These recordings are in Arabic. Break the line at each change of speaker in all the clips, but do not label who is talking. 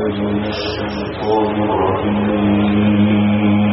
من الشيطان الرجيم.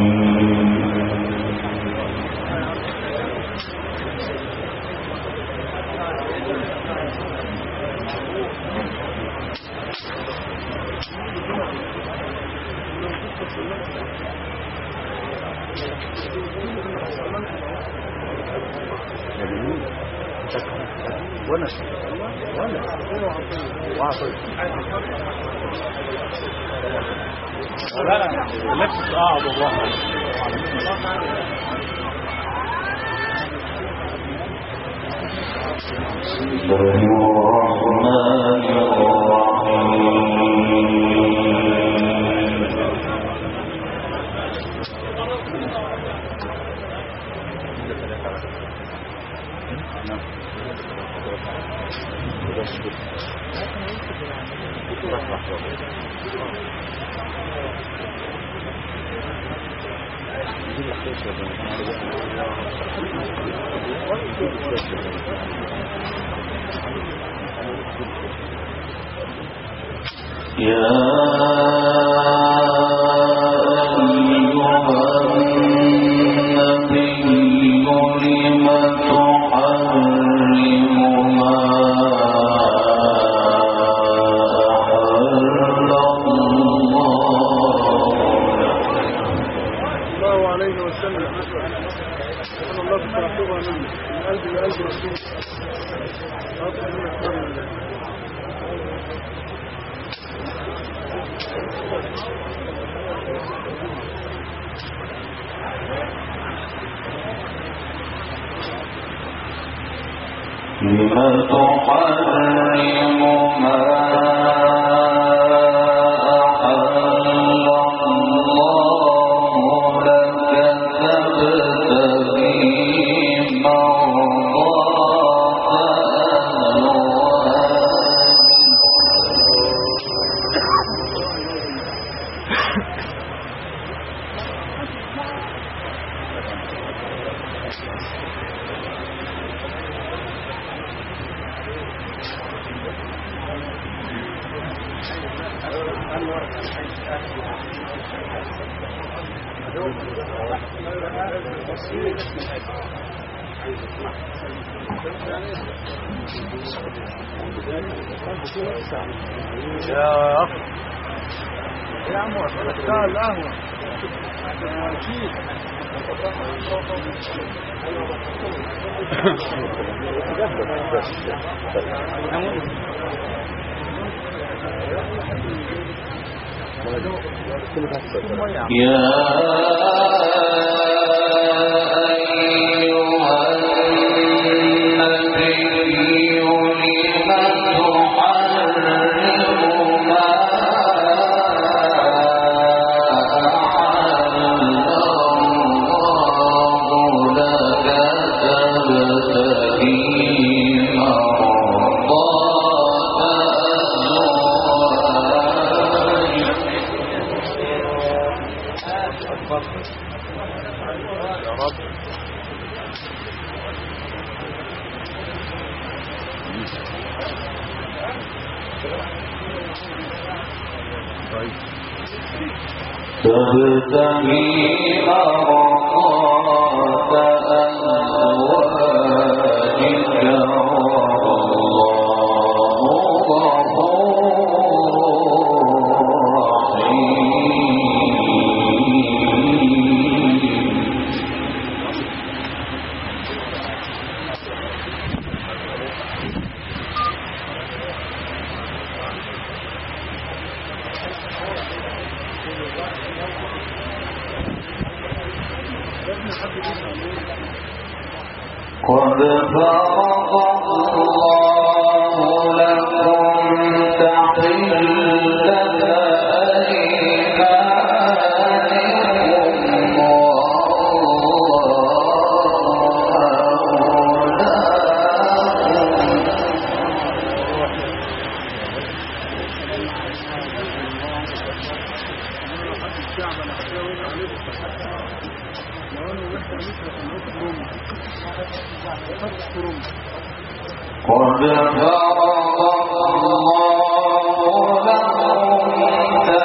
قد فرض الله لكم تحلة أيمانكم قد فرض الله لكم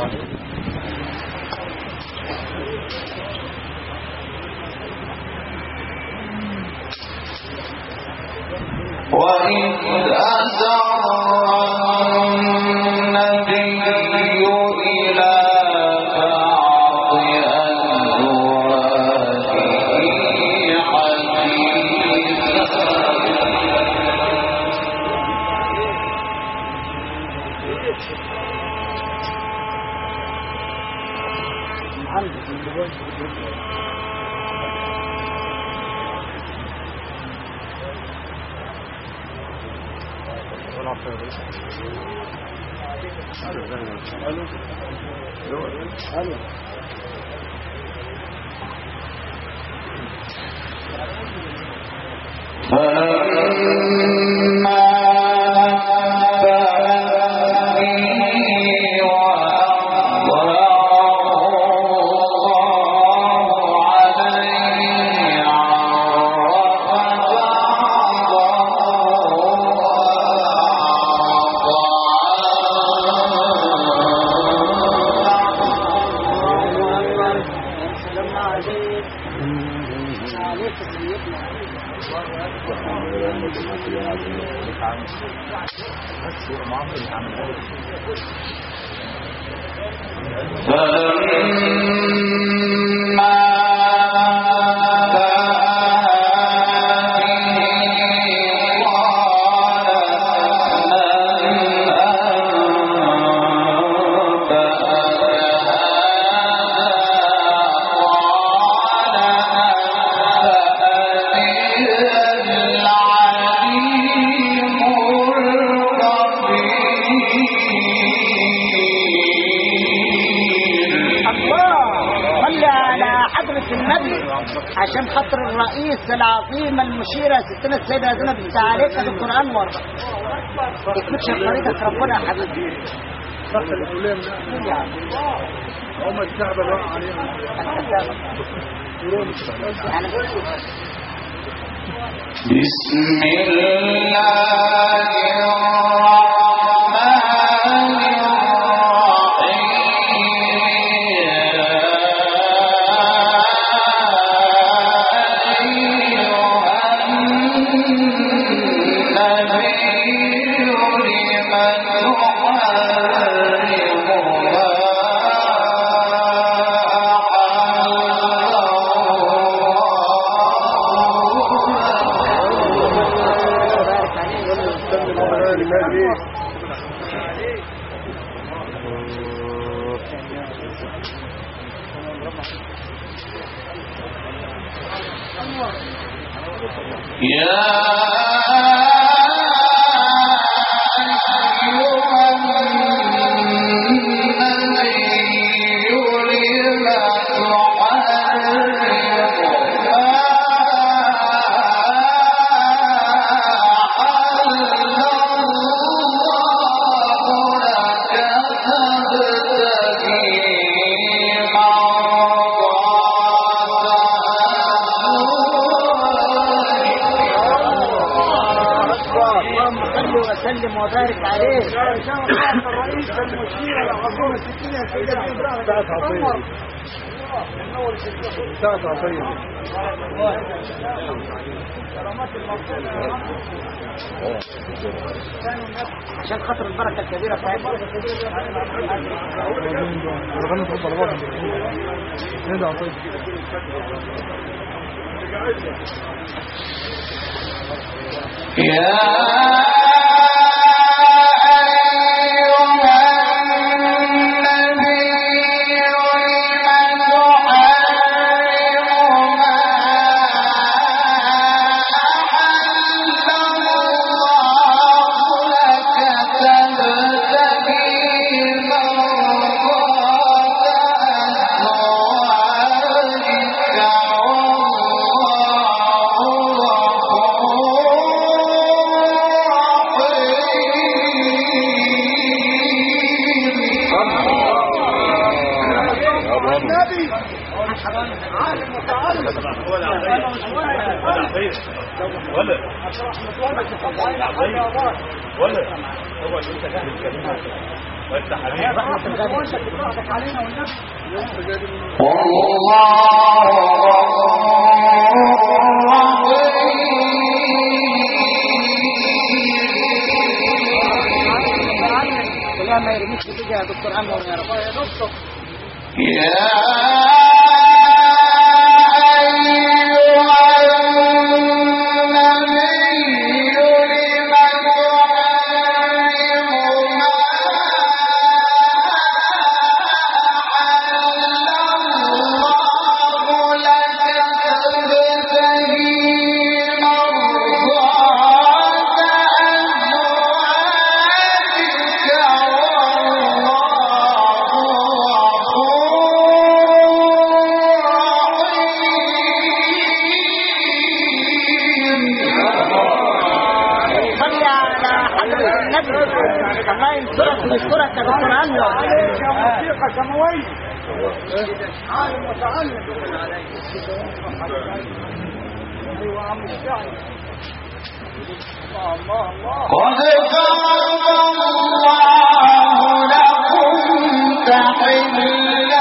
وإذ أسر النبي إلى بعض أزواجه حديثا فلما
عشان خاطر الرئيس العظيم المشيرة ستنا السيدة زينب بنت عليك دكتور أنور اكتبش خريطة ربنا يا حبيبي
هم الشعب بقى عليهم
بسم الله
وسلم وبارك عليه
الرئيس المشير العظيم الستين يا سيدي ساعة عطية ساعة عطية
عشان خاطر البركة الكبيرة بتاعتنا
الغنى تحط على بعض نادى عطية ولا هو اللي انت جاهز الكلمات
رحمة الغني علينا والنبي.
والله
لا ما يرميش بيجي يا دكتور انور يا رب يا دكتور.
يا
الله ينصرك ويشكرك يا دكتور انور.
عليك يا موسيقى سماوية عالم متعلم. ايوه عم الشاعر. الله الله
قد فرض الله لكم تحلة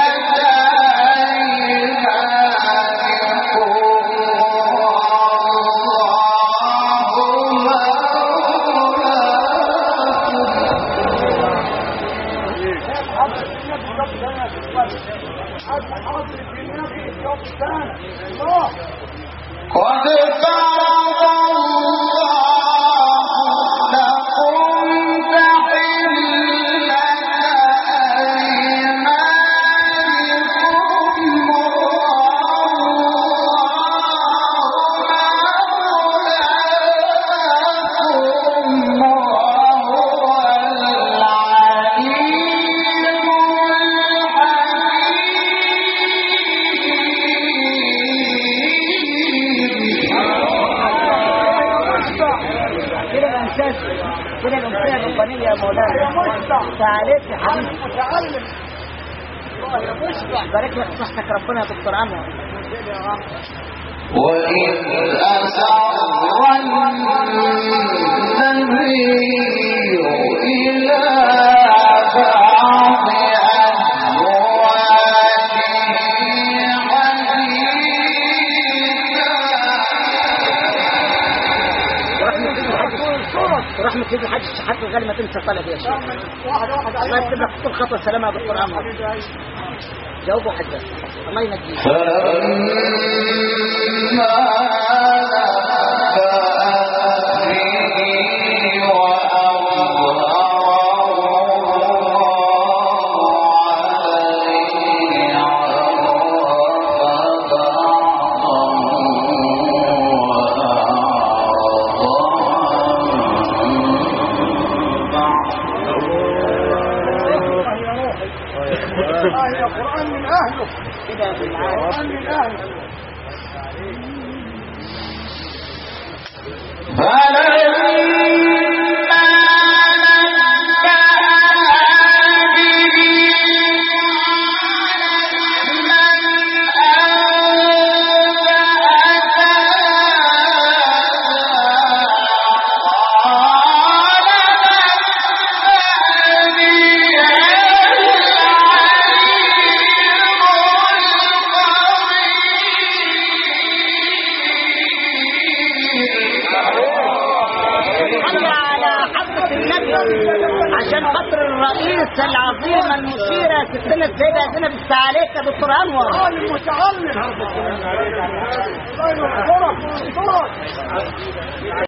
قد فرض الله لكم تحلة أيمانكم والله وهو العليم
كده الأمثلة الربانية يا مولانا. تعاليك يا حبيبي
متعلم.
بارك لك صحتك ربنا يا دكتور انور.
وإذ أسر النبي إلى بعض
ورحمة سيدي الحاج الشحات الغالي ما تنسى طلب يا شيخ. الله يكتب لك كل خطوة سلامة يا دكتور انور. جاوبوا حجاج الله ينجيك.
القرآن من أهله
كده في
القرآن من أهله.
عشان خاطر الرئيس العظيم المشيرة ستنا السيدة زينب السعاليك يا دكتور انور.
عالم متعلم. الله ينصرك.